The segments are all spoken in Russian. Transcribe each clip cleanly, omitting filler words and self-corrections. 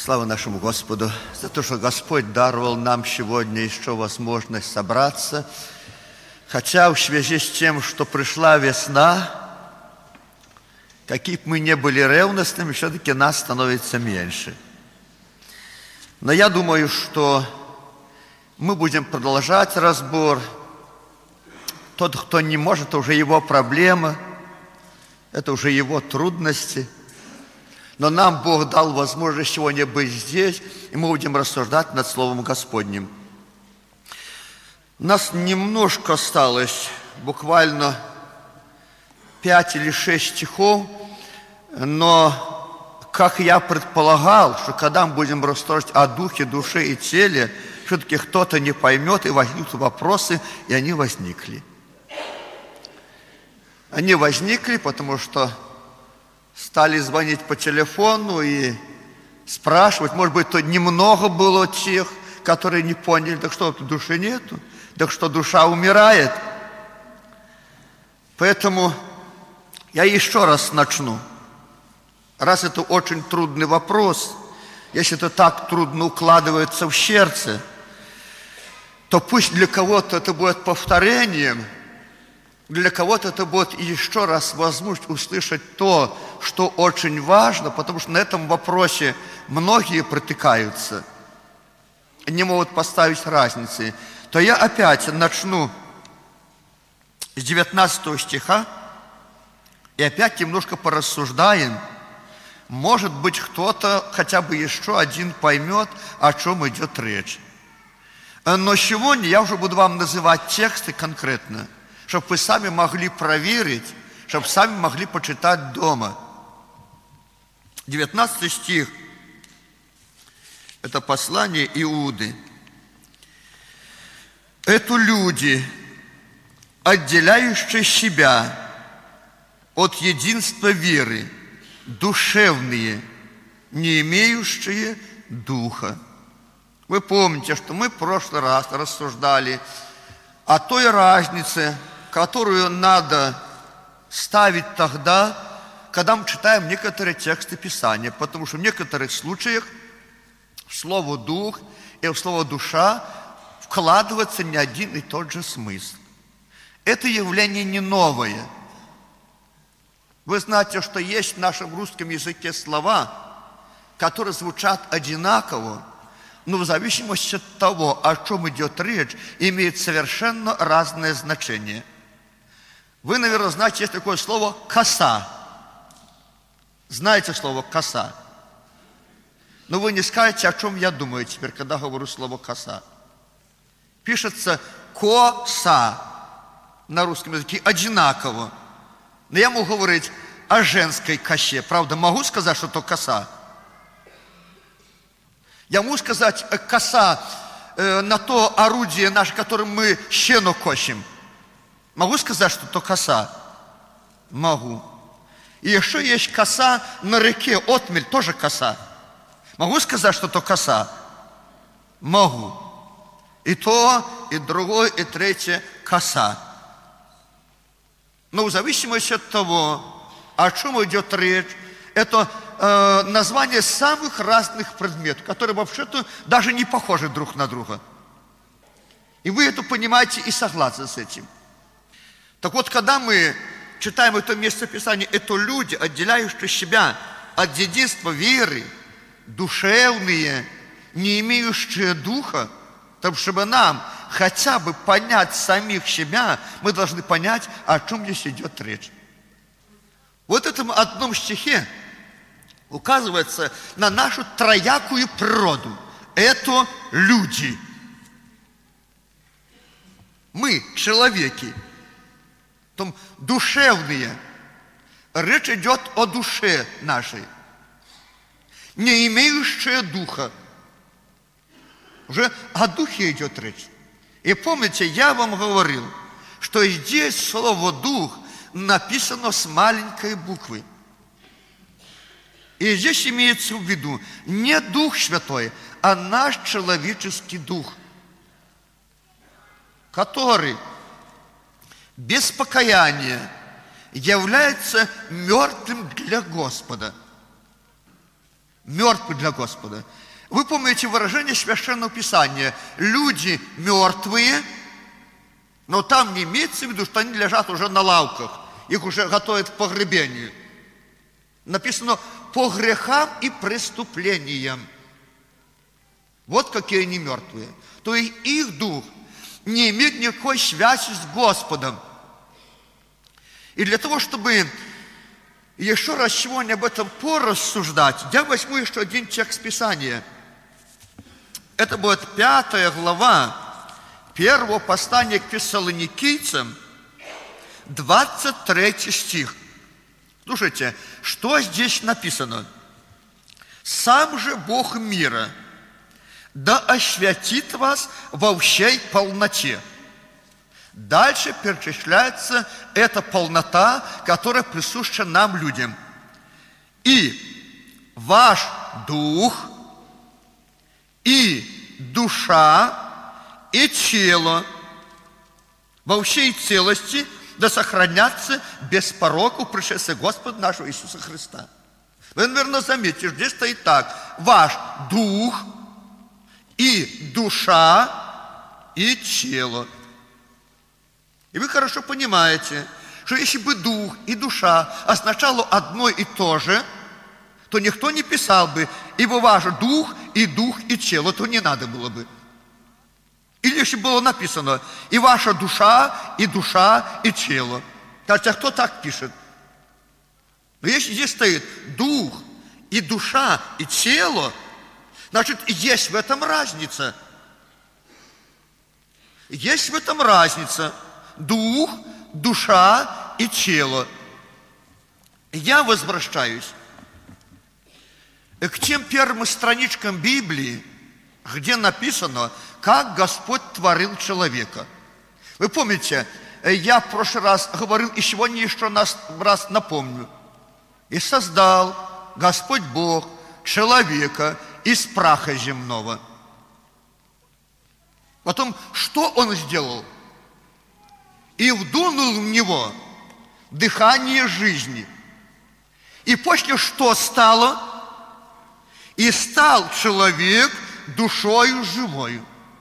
Слава нашему Господу за то, что Господь даровал нам сегодня еще возможность собраться. Хотя в связи с тем, что пришла весна, какие бы мы ни были ревностными, все-таки нас становится меньше. Но я думаю, что мы будем продолжать разбор. Тот, кто не может, это уже его проблема, это уже его трудности. Но нам Бог дал возможность сегодня быть здесь, и мы будем рассуждать над Словом Господним. У нас немножко осталось, буквально 5 или 6 стихов, но, как я предполагал, что когда мы будем рассуждать о духе, душе и теле, все-таки кто-то не поймет, и возникнут вопросы, и они возникли. Они возникли, потому что стали звонить по телефону и спрашивать, может быть, то немного было тех, которые не поняли, так что, души нету, так что душа умирает. Поэтому я еще раз начну. Раз это очень трудный вопрос, если это так трудно укладывается в сердце, то пусть для кого-то это будет повторением, для кого-то это будет еще раз возможность услышать то, что очень важно, потому что на этом вопросе многие протыкаются, не могут поставить разницы. То я опять начну с 19 стиха и опять немножко порассуждаем. Может быть, кто-то хотя бы еще один поймет, о чем идет речь. Но сегодня я уже буду вам называть тексты конкретно, чтобы вы сами могли проверить, чтобы сами могли почитать дома. 19 стих. Это послание Иуды. Это люди, отделяющие себя от единства веры, душевные, не имеющие духа. Вы помните, что мы в прошлый раз рассуждали о той разнице, которую надо ставить тогда, когда мы читаем некоторые тексты Писания, потому что в некоторых случаях в слово «дух» и в слово «душа» вкладывается не один и тот же смысл. Это явление не новое. Вы знаете, что есть в нашем русском языке слова, которые звучат одинаково, но в зависимости от того, о чем идет речь, имеют совершенно разное значение. Вы, наверное, знаете, есть такое слово «коса». Знаете слово «коса»? Но вы не скажете, о чем я думаю теперь, когда говорю слово «коса». Пишется «коса» на русском языке одинаково. Но я могу говорить о женской косе. Правда, могу сказать, что это коса? Я могу сказать коса на то орудие наше, которым мы щену косим. Могу сказать, что это коса? Могу. И еще есть коса на реке, отмель, тоже коса. Могу сказать, что это коса? Могу. И то, и другое, и третье коса. Но в зависимости от того, о чем идет речь, это название самых разных предметов, которые вообще-то даже не похожи друг на друга. И вы это понимаете и согласны с этим. Так вот, когда мы читаем это местописание, это люди, отделяющие себя от единства веры, душевные, не имеющие духа, так чтобы нам хотя бы понять самих себя, мы должны понять, о чем здесь идет речь. Вот в этом одном стихе указывается на нашу троякую природу. Это люди. Мы, человеки, том душевные. Речь идет о душе нашей, не имеющая духа. Уже о духе идет речь. И помните, я вам говорил, что здесь слово «дух» написано с маленькой буквы. И здесь имеется в виду не Дух Святой, а наш человеческий дух, который без покаяния является мертвым для Господа. мертвы для Господа. Вы помните выражение Священного Писания: люди мертвые, но там не имеется в виду, что они лежат уже на лавках, их уже готовят к погребению. Написано: по грехам и преступлениям. Вот какие они мертвые. То есть их дух не имеет никакой связи с Господом. И для того, чтобы еще раз сегодня об этом порассуждать, я возьму еще один текст Писания. Это будет 5 глава 1 послания к Фессалоникийцам, 23 стих. Слушайте, что здесь написано? «Сам же Бог мира да освятит вас во всей полноте». Дальше перечисляется эта полнота, которая присуща нам, людям. «И ваш дух, и душа, и тело во всей целости да сохранятся без порока в пришествии Господа нашего Иисуса Христа». Вы, наверное, заметите, здесь стоит так: ваш дух, и душа, и тело. И вы хорошо понимаете, что если бы дух и душа означало одно и то же, то никто не писал бы: ибо ваш дух, и тело, то не надо было бы. Или если было написано: и ваша душа, и тело. Кажется, кто так пишет? Но если здесь стоит дух, и душа, и тело, значит, есть в этом разница. Есть в этом разница. Дух, душа и тело. Я возвращаюсь к тем первым страничкам Библии, где написано, как Господь творил человека. Вы помните, я в прошлый раз говорил, и сегодня еще раз напомню. «И создал Господь Бог человека из праха земного». Потом, что Он сделал? «И вдунул в него дыхание жизни». И после что стало? «И стал человек душою живою».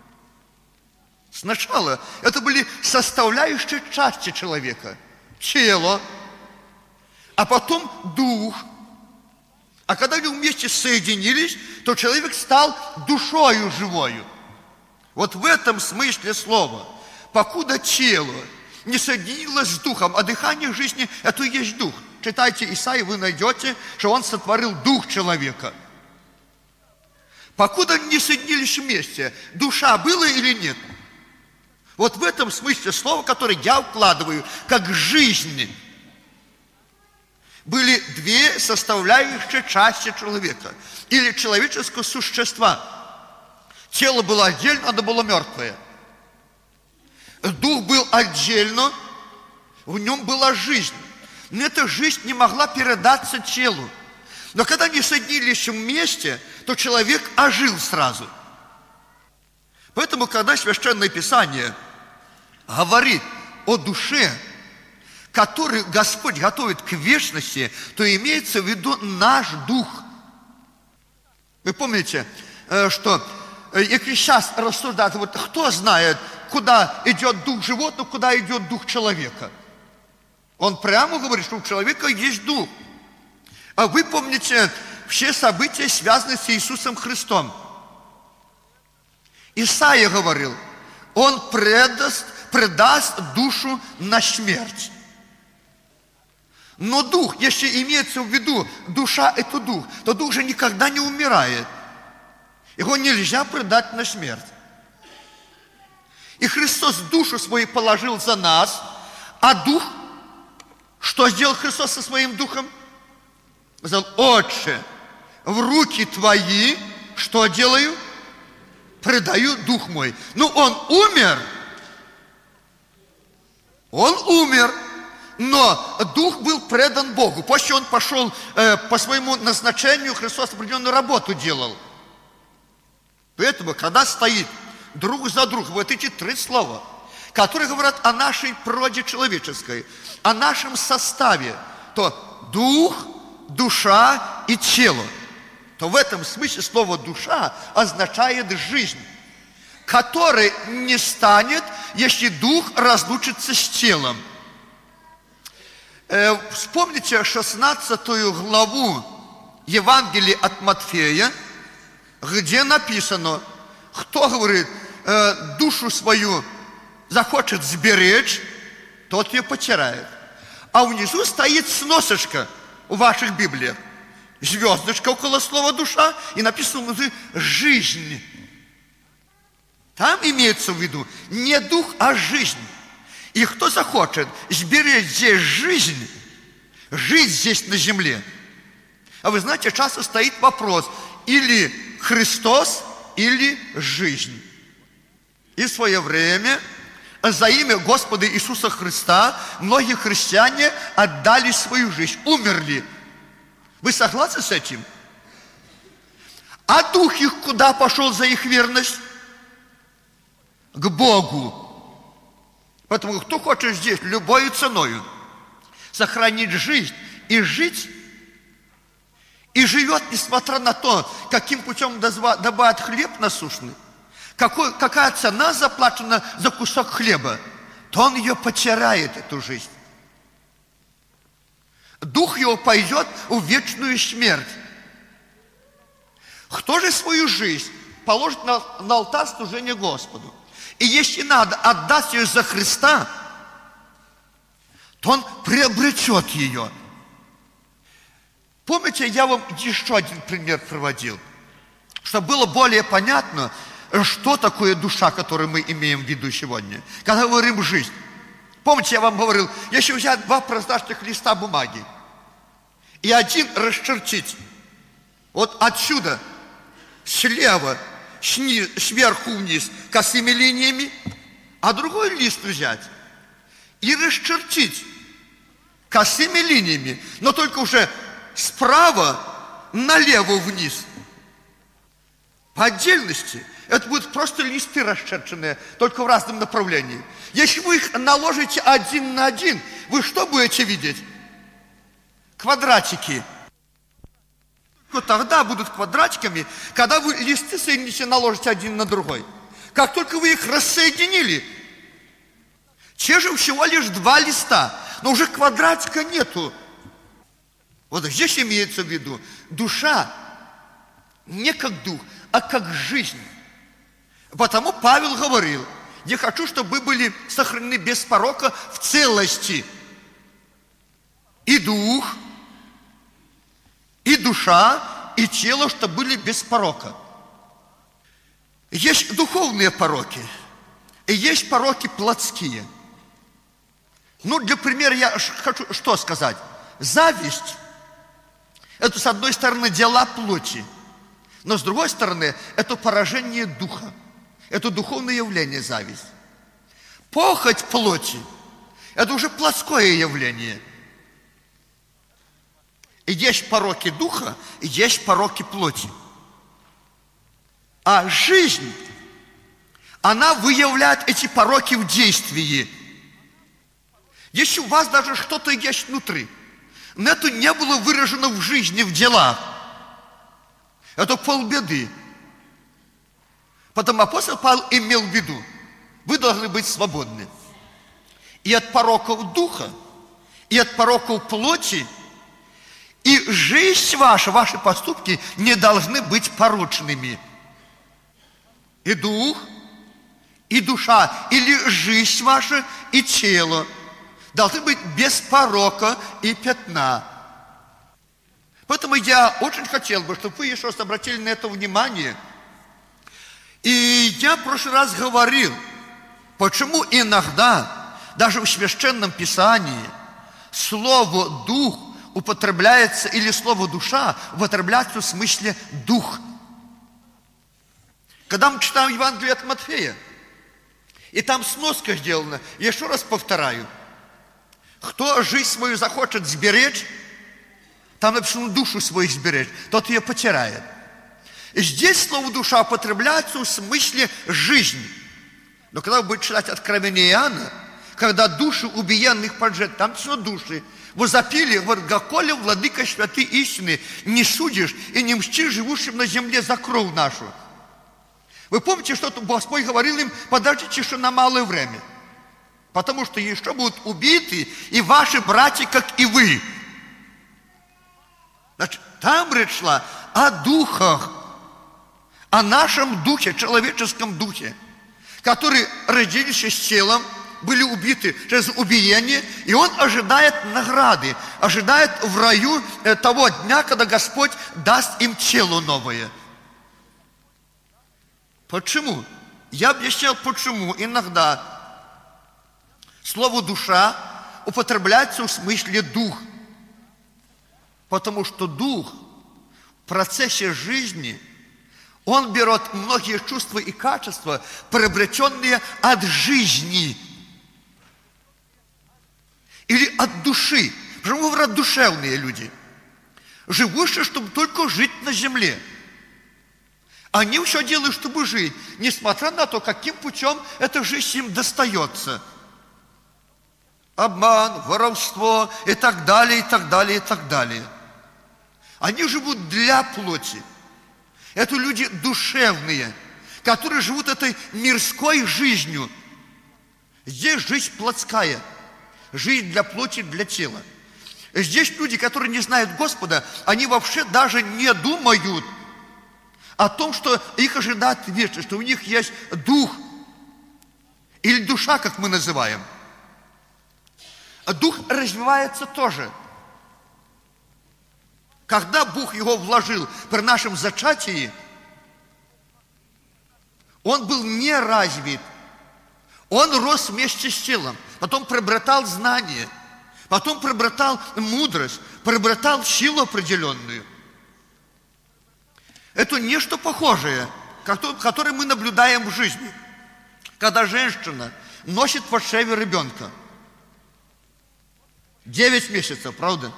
Сначала это были составляющие части человека. Тело, а потом дух. А когда они вместе соединились, то человек стал душою живою. Вот в этом смысле слова. Покуда тело не соединилось с духом, а дыхание жизни – это и есть дух. Читайте Исаию, вы найдете, что Он сотворил дух человека. Покуда не соединились вместе, душа была или нет? Вот в этом смысле слова, которое я вкладываю, как жизнь, были две составляющие части человека или человеческого существа. Тело было отдельно, оно было мертвое. Дух был отдельно, в нем была жизнь. Но эта жизнь не могла передаться телу. Но когда они соединились вместе, то человек ожил сразу. Поэтому, когда Священное Писание говорит о душе, которую Господь готовит к вечности, то имеется в виду наш дух. Вы помните, что если сейчас рассуждать, вот кто знает, куда идет дух животного, куда идет дух человека? Он прямо говорит, что у человека есть дух. А вы помните все события, связанные с Иисусом Христом. Исаия говорил, Он предаст душу на смерть. Но дух, если имеется в виду душа – это дух, то дух же никогда не умирает. Его нельзя предать на смерть. И Христос душу свою положил за нас, а дух, что сделал Христос со своим духом? Сказал: Отче, в руки Твои, что делаю? Предаю дух мой. Ну, Он умер. Он умер. Но дух был предан Богу. После он пошел по своему назначению, Христос определенную работу делал. Поэтому, когда стоит друг за другом вот эти три слова, которые говорят о нашей природе человеческой, о нашем составе, то дух, душа и тело. то в этом смысле слово «душа» означает «жизнь», которой не станет, если дух разлучится с телом. Вспомните 16 главу Евангелия от Матфея, где написано, кто, говорит, душу свою захочет сберечь, тот ее потеряет. А внизу стоит сносочка в ваших Библиях. Звездочка около слова «душа», и написано внизу «жизнь». Там имеется в виду не дух, а жизнь. И кто захочет сберечь здесь жизнь, жить здесь на земле. А вы знаете, часто стоит вопрос, или Христос, или жизнь. И в свое время за имя Господа Иисуса Христа многие христиане отдали свою жизнь, умерли. Вы согласны с этим? А дух их куда пошел за их верность? К Богу. Поэтому кто хочет здесь любой ценою сохранить жизнь и жить, и живет, несмотря на то, каким путем добывает хлеб насущный, какая цена заплачена за кусок хлеба, то он ее потеряет, эту жизнь. Дух его пойдет в вечную смерть. Кто же свою жизнь положит на алтарь служения Господу? И если надо отдать ее за Христа, то он приобретет ее. Помните, я вам еще один пример приводил, чтобы было более понятно, что такое душа, которую мы имеем в виду сегодня, когда говорим «жизнь». Помните, я вам говорил, если взять два прозрачных листа бумаги и один расчертить вот отсюда, слева, сверху вниз косыми линиями, а другой лист взять и расчертить косыми линиями, но только уже справа налево вниз. По отдельности это будут просто листы расчерченные, только в разном направлении. Если вы их наложите один на один, вы что будете видеть? Квадратики. Только тогда будут квадратиками, когда вы листы соедините, наложите один на другой. Как только вы их рассоединили, те же всего лишь два листа, но уже квадратика нету. Вот здесь имеется в виду душа не как дух, а как жизнь. Потому Павел говорил, я хочу, чтобы вы были сохранены без порока в целости. И дух, и душа, и тело, чтобы были без порока. Есть духовные пороки, и есть пороки плотские. Ну, для примера я хочу что сказать. Зависть – это, с одной стороны, дела плоти, но, с другой стороны, это поражение духа. Это духовное явление, зависть. Похоть плоти – это уже плотское явление. И есть пороки духа, и есть пороки плоти. А жизнь, она выявляет эти пороки в действии. Если у вас даже что-то есть внутри, но это не было выражено в жизни, в делах, это полбеды. Потому апостол Павел имел в виду, вы должны быть свободны и от пороков духа, и от пороков плоти, и жизнь ваша, ваши поступки не должны быть порочными. И дух, и душа, или жизнь ваша, и тело должны быть без порока и пятна. Поэтому я очень хотел бы, чтобы вы еще раз обратили на это внимание. И я в прошлый раз говорил, почему иногда, даже в Священном Писании, слово «дух» употребляется, или слово «душа» употребляется в смысле «дух». Когда мы читаем Евангелие от Матфея, и там сноска сделана, я еще раз повторяю, кто жизнь свою захочет сберечь, там написано душу свою сберечь, тот ее потеряет. И здесь слово «душа» употребляется в смысле «жизнь». Но когда вы будете читать Откровение Иоанна, когда души убиенных поджег, там все души, возопили, говорят, «Гоколе, владыка святый истины, не судишь и не мстишь живущим на земле за кровь нашу». Вы помните, что Господь говорил им, подождите еще на малое время, потому что еще будут убиты и ваши братья, как и вы. Значит, там речь шла о духах, о нашем духе, человеческом духе, которые родились с телом, были убиты через убиение, и он ожидает награды, ожидает в раю того дня, когда Господь даст им тело новое. Почему? Я объяснял, почему иногда слово «душа» употребляется в смысле «дух». Потому что дух в процессе жизни, он берет многие чувства и качества, приобретенные от жизни или от души. Почему говорят душевные люди? Живущие, чтобы только жить на земле. Они все делают, чтобы жить, несмотря на то, каким путем эта жизнь им достается. Обман, воровство и так далее, и так далее, и так далее. Они живут для плоти. Это люди душевные, которые живут этой мирской жизнью. Здесь жизнь плотская, жизнь для плоти, для тела. Здесь люди, которые не знают Господа, они вообще даже не думают о том, что их ожидает вечность, что у них есть дух или душа, как мы называем. Дух развивается тоже. Когда Бог его вложил при нашем зачатии, он был не развит. Он рос вместе с телом, потом приобретал знание, потом приобретал мудрость, приобретал силу определенную. Это нечто похожее, которое мы наблюдаем в жизни. Когда женщина носит в чреве ребенка. 9 месяцев, правда?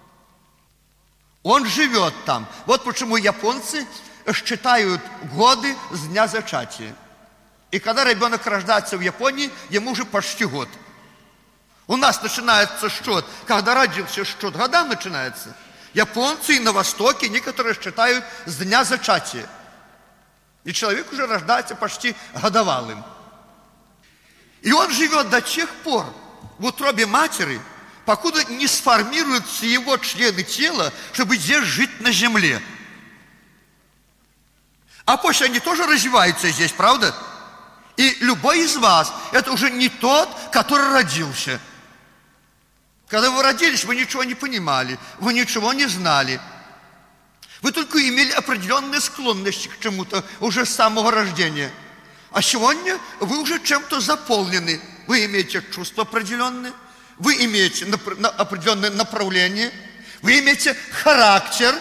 Он живет там. Вот почему японцы считают годы с дня зачатия. И когда ребенок рождается в Японии, ему уже почти год. У нас начинается счет, когда родился счет, года начинается. Японцы и на Востоке некоторые считают с дня зачатия. И человек уже рождается почти годовалым. И он живет до тех пор в утробе матери, покуда не сформируются его члены тела, чтобы здесь жить на земле. А после они тоже развиваются здесь, правда? И любой из вас, это уже не тот, который родился. Когда вы родились, вы ничего не понимали, вы ничего не знали. Вы только имели определенные склонности к чему-то уже с самого рождения. А сегодня вы уже чем-то заполнены. Вы имеете чувства определенные, вы имеете определенное направление, вы имеете характер.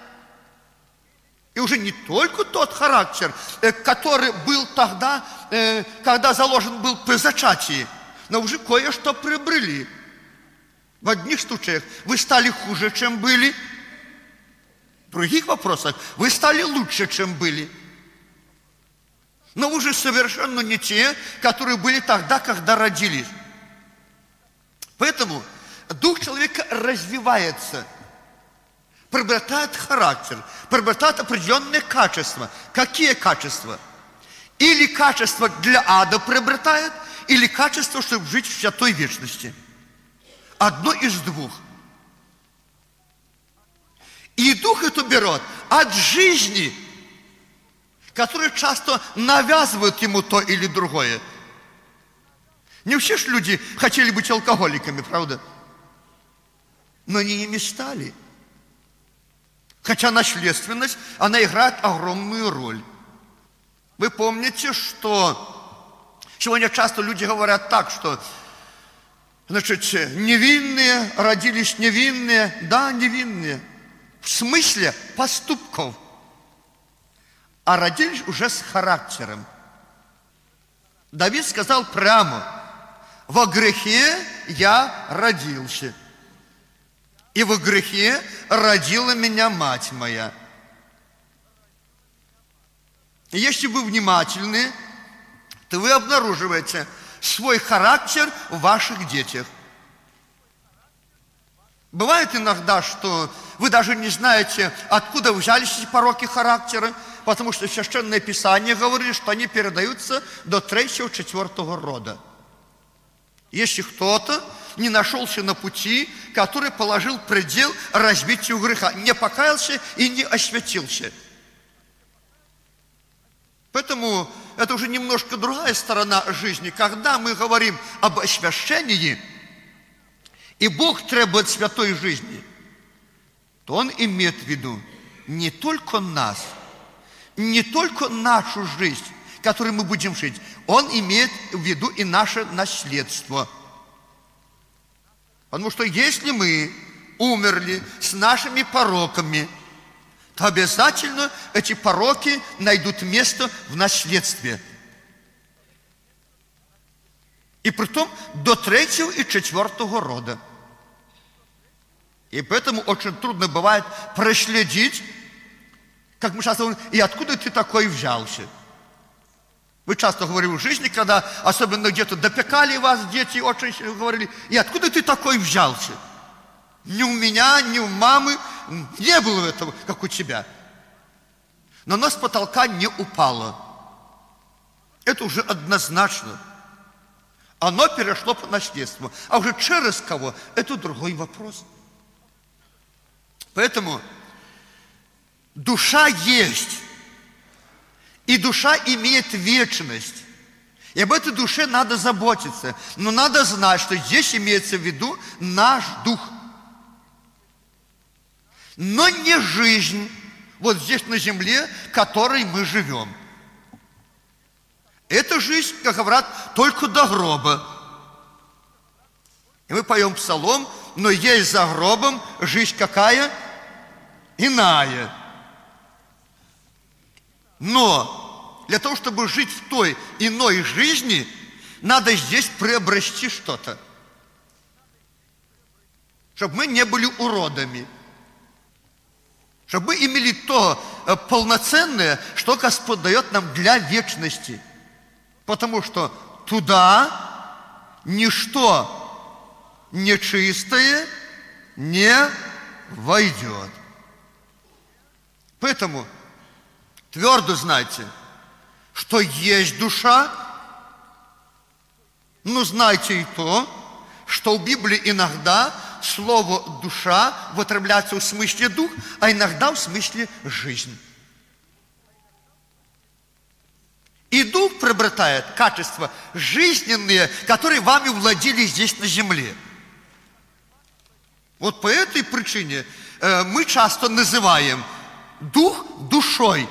И уже не только тот характер, который был тогда, когда заложен был при зачатии, но уже кое-что приобрели. В одних случаях вы стали хуже, чем были. В других вопросах вы стали лучше, чем были. Но вы уже совершенно не те, которые были тогда, когда родились. Поэтому дух человека развивается, приобретает характер, приобретает определенные качества. Какие качества? Или качество для ада приобретает, или качество, чтобы жить в святой вечности. Одно из двух. И дух это берет от жизни, которая часто навязывает ему то или другое. Не все же люди хотели быть алкоголиками, правда? Но они ими стали. Хотя наследственность, она играет огромную роль. Вы помните, что сегодня часто люди говорят так, что, значит, невинные родились невинные. Да, невинные. В смысле поступков. А родились уже с характером. Давид сказал прямо: во грехе я родился, и во грехе родила меня мать моя. И если вы внимательны, то вы обнаруживаете, свой характер в ваших детях. Бывает иногда, что вы даже не знаете, откуда взялись эти пороки характера, потому что Священное Писание говорит, что они передаются до 3-4 рода. Если кто-то не нашелся на пути, который положил предел развитию греха, не покаялся и не освятился. Поэтому это уже немножко другая сторона жизни. Когда мы говорим об освящении, и Бог требует святой жизни, то Он имеет в виду не только нас, не только нашу жизнь, которой мы будем жить, Он имеет в виду и наше наследство. Потому что если мы умерли с нашими пороками, то обязательно эти пороки найдут место в наследстве. И притом до 3-го и 4-го рода. И поэтому очень трудно бывает проследить, как мы часто говорим, и откуда ты такой взялся. Вы часто говорили в жизни, когда особенно где-то допекали вас, дети очень сильно говорили, и откуда ты такой взялся? Ни у меня, ни у мамы не было этого, как у тебя. Но оно с потолка не упало. Это уже однозначно. Оно перешло по наследству. А уже через кого, это другой вопрос. Поэтому душа есть. И душа имеет вечность. И об этой душе надо заботиться. Но надо знать, что здесь имеется в виду наш дух. Но не жизнь, вот здесь на земле, которой мы живем. Это жизнь, как говорят, только до гроба. И мы поем псалом, но есть за гробом жизнь какая? Иная. Но для того, чтобы жить в той иной жизни, надо здесь приобрести что-то. Чтобы мы не были уродами. Чтобы мы имели то полноценное, что Господь дает нам для вечности. Потому что туда ничто нечистое не войдет. Поэтому твердо знайте, что есть душа, но знайте и то, что в Библии иногда слово «душа» употребляется в смысле «дух», а иногда в смысле «жизнь». И дух приобретает качества жизненные, которые вами владели здесь на земле. Вот по этой причине мы часто называем дух душой.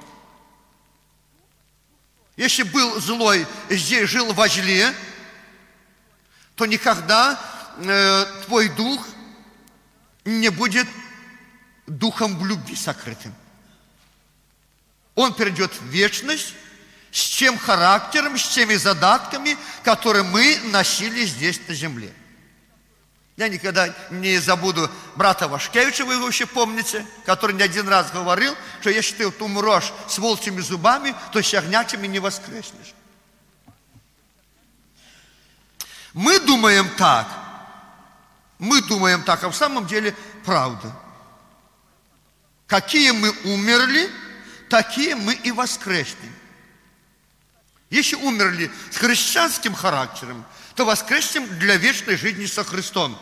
Если был злой, здесь жил во зле, то никогда твой дух не будет духом в любви сокрытым. Он перейдет в вечность с тем характером, с теми задатками, которые мы носили здесь на земле. Я никогда не забуду брата Вашкевича, вы его еще помните, который не один раз говорил, что если ты умрешь с волчьими зубами, то с ягнячими не воскреснешь. Мы думаем так, а в самом деле правда. Какие мы умерли, такие мы и воскреснем. Если умерли с христианским характером, то воскреснем для вечной жизни со Христом.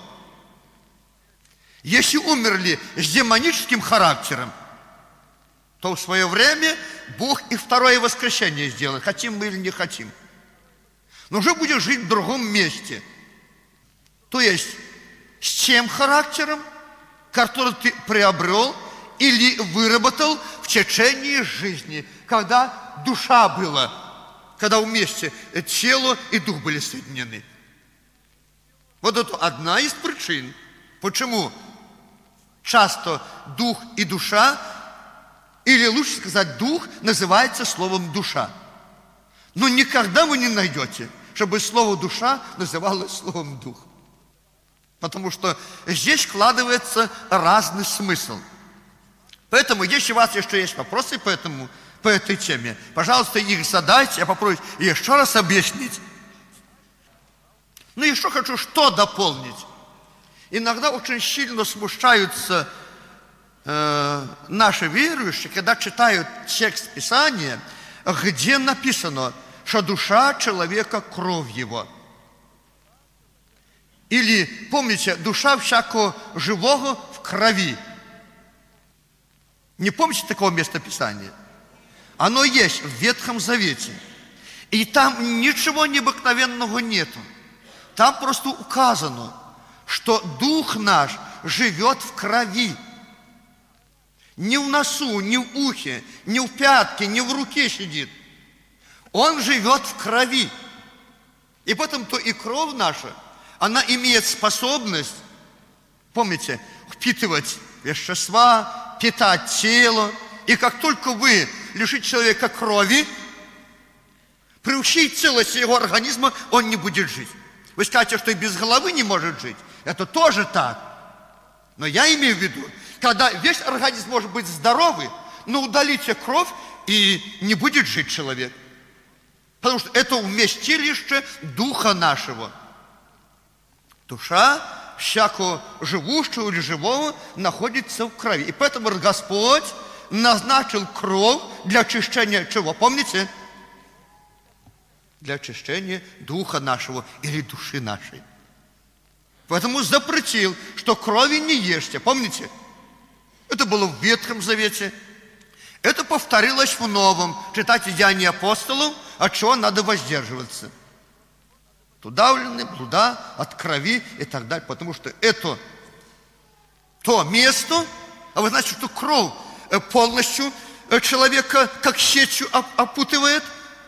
Если умерли с демоническим характером, то в свое время Бог и второе воскресение сделает, хотим мы или не хотим. Но уже будем жить в другом месте. То есть с тем характером, который ты приобрел или выработал в течение жизни, когда душа была, когда вместе тело и дух были соединены. Вот это одна из причин, почему часто дух и душа, или лучше сказать, дух называется словом душа. Но никогда вы не найдете, чтобы слово душа называлось словом дух. Потому что здесь вкладывается разный смысл. Поэтому, если у вас еще есть вопросы по этой теме, пожалуйста, их задайте, я попробую еще раз объяснить. Ну, еще хочу что дополнить. Иногда очень сильно смущаются наши верующие, когда читают текст Писания, где написано, что душа человека – кровь его. Или, помните, душа всякого живого в крови. Не помните такого места Писания? Оно есть в Ветхом Завете. И там ничего необыкновенного нету. Там просто указано, что дух наш живет в крови. Не в носу, не в ухе, не в пятке, не в руке сидит. Он живет в крови. И поэтому то и кровь наша, она имеет способность, помните, впитывать вещества, питать тело. И как только вы лишите человека крови, приучить целость его организма, он не будет жить. Вы скажете, что и без головы не может жить. Это тоже так. Но я имею в виду, когда весь организм может быть здоровый, но удалите кровь, и не будет жить человек. Потому что это вместилище духа нашего. Душа всякого живущего или живого находится в крови. И поэтому Господь назначил кровь для очищения чего? Помните? Для очищения духа нашего или души нашей. Поэтому запретил, что крови не ешьте. Помните? Это было в Ветхом Завете. Это повторилось в Новом. Читайте Деяния апостолов, от чего надо воздерживаться. Удавлены, блуда, от крови и так далее. Потому что это то место, а вы знаете, что кровь полностью человека как сетью опутывает.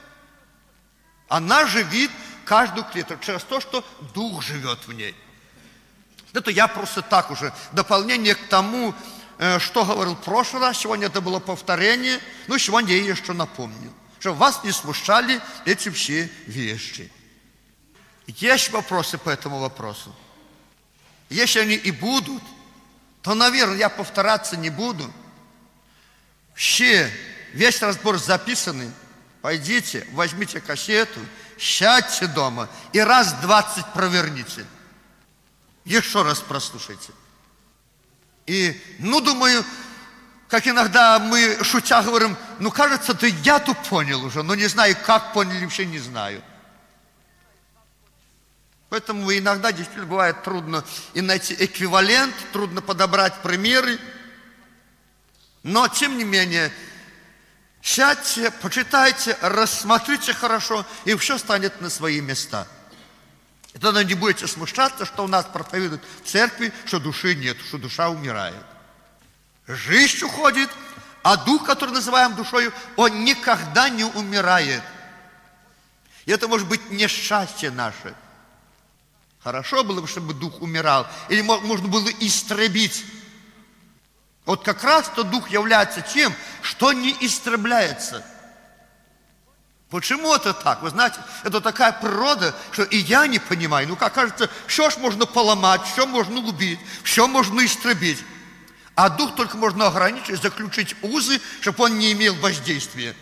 Она живит каждую клетку через то, что дух живет в ней. Это я просто так уже, дополнение к тому, что говорил в прошлый раз, сегодня это было повторение, но сегодня я еще напомню, чтобы вас не смущали эти все вещи. Есть вопросы по этому вопросу? Если они и будут, то, наверное, я повторяться не буду. Весь разбор записанный. Пойдите, возьмите кассету, сядьте дома и раз 20 проверните. Еще раз прослушайте. И, думаю, как иногда мы, шутя, говорим, кажется, да я тут понял уже, но не знаю, как поняли, вообще не знаю. Поэтому иногда действительно бывает трудно и найти эквивалент, трудно подобрать примеры. Но, тем не менее, сядьте, почитайте, рассмотрите хорошо, и все станет на свои места. И тогда не будете смущаться, что у нас проповедуют в церкви, что души нет, что душа умирает. Жизнь уходит, а дух, который называем душою, он никогда не умирает. И это может быть несчастье наше. Хорошо было бы, чтобы дух умирал, или можно было истребить. Вот как раз то дух является тем, что не истребляется. Почему это так? Вы знаете, это такая природа, что и я не понимаю. Как кажется, все ж можно поломать, все можно убить, все можно истребить. А дух только можно ограничить, заключить узы, чтобы он не имел воздействия.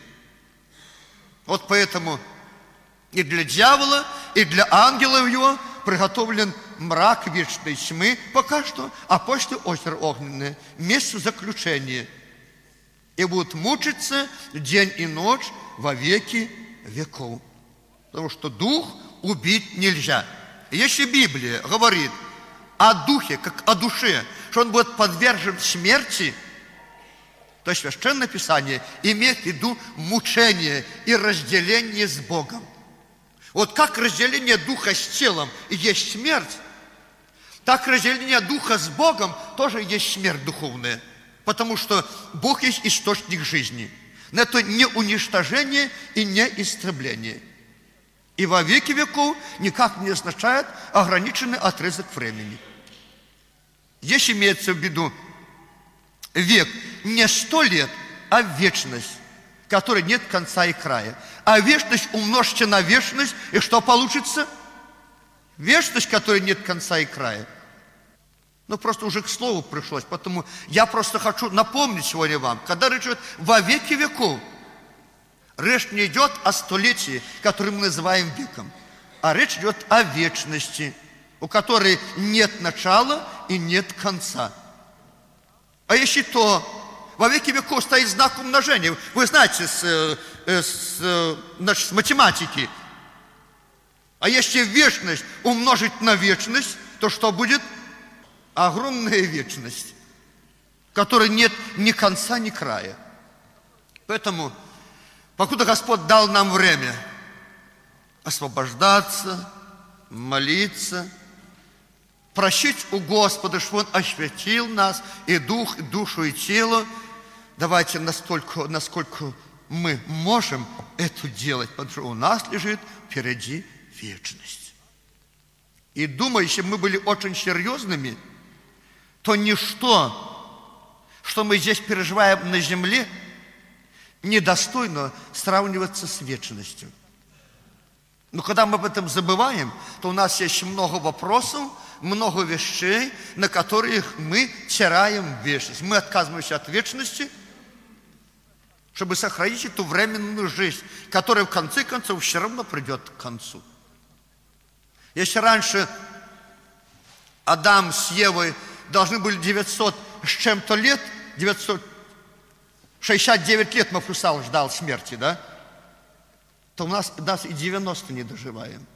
Вот поэтому и для дьявола, и для ангелов его приготовлен мрак вечной тьмы пока что, а после озеро огненное, место заключения. И будут мучиться день и ночь во веки веков. Потому что дух убить нельзя. И если Библия говорит о духе, как о душе, что он будет подвержен смерти, то Священное Писание имеет в виду мучение и разделение с Богом. Вот как разделение духа с телом есть смерть, так разделение духа с Богом тоже есть смерть духовная. Потому что Бог есть источник жизни. Но это не уничтожение и не истребление. И во веки веков никак не означает ограниченный отрезок времени. Здесь имеется в виду век не 100 лет, а вечность, которой нет конца и края. А вечность умножьте на вечность, и что получится? Вечность, которой нет конца и края. Просто уже к слову пришлось, поэтому я просто хочу напомнить сегодня вам, когда речь идет во веки веков, речь не идет о столетии, которое мы называем веком. а речь идет о вечности, у которой нет начала и нет конца. А если то во веки веков стоит знак умножения, вы знаете с математики, а если вечность умножить на вечность, то что будет? Огромная вечность, в которой нет ни конца, ни края. Поэтому, покуда Господь дал нам время освобождаться, молиться, просить у Господа, чтобы Он осветил нас, и дух, и душу, и тело, давайте настолько, насколько мы можем это делать, потому что у нас лежит впереди вечность. И думаю, если бы мы были очень серьезными, то ничто, что мы здесь переживаем на земле, недостойно сравниваться с вечностью. Но когда мы об этом забываем, то у нас есть много вопросов, много вещей, на которые мы теряем вечность. Мы отказываемся от вечности, чтобы сохранить эту временную жизнь, которая в конце концов все равно придет к концу. Если раньше Адам с Евой должны были 900 с чем-то лет, 969 лет Мафусал ждал смерти, да? То у нас и 90 не доживаем.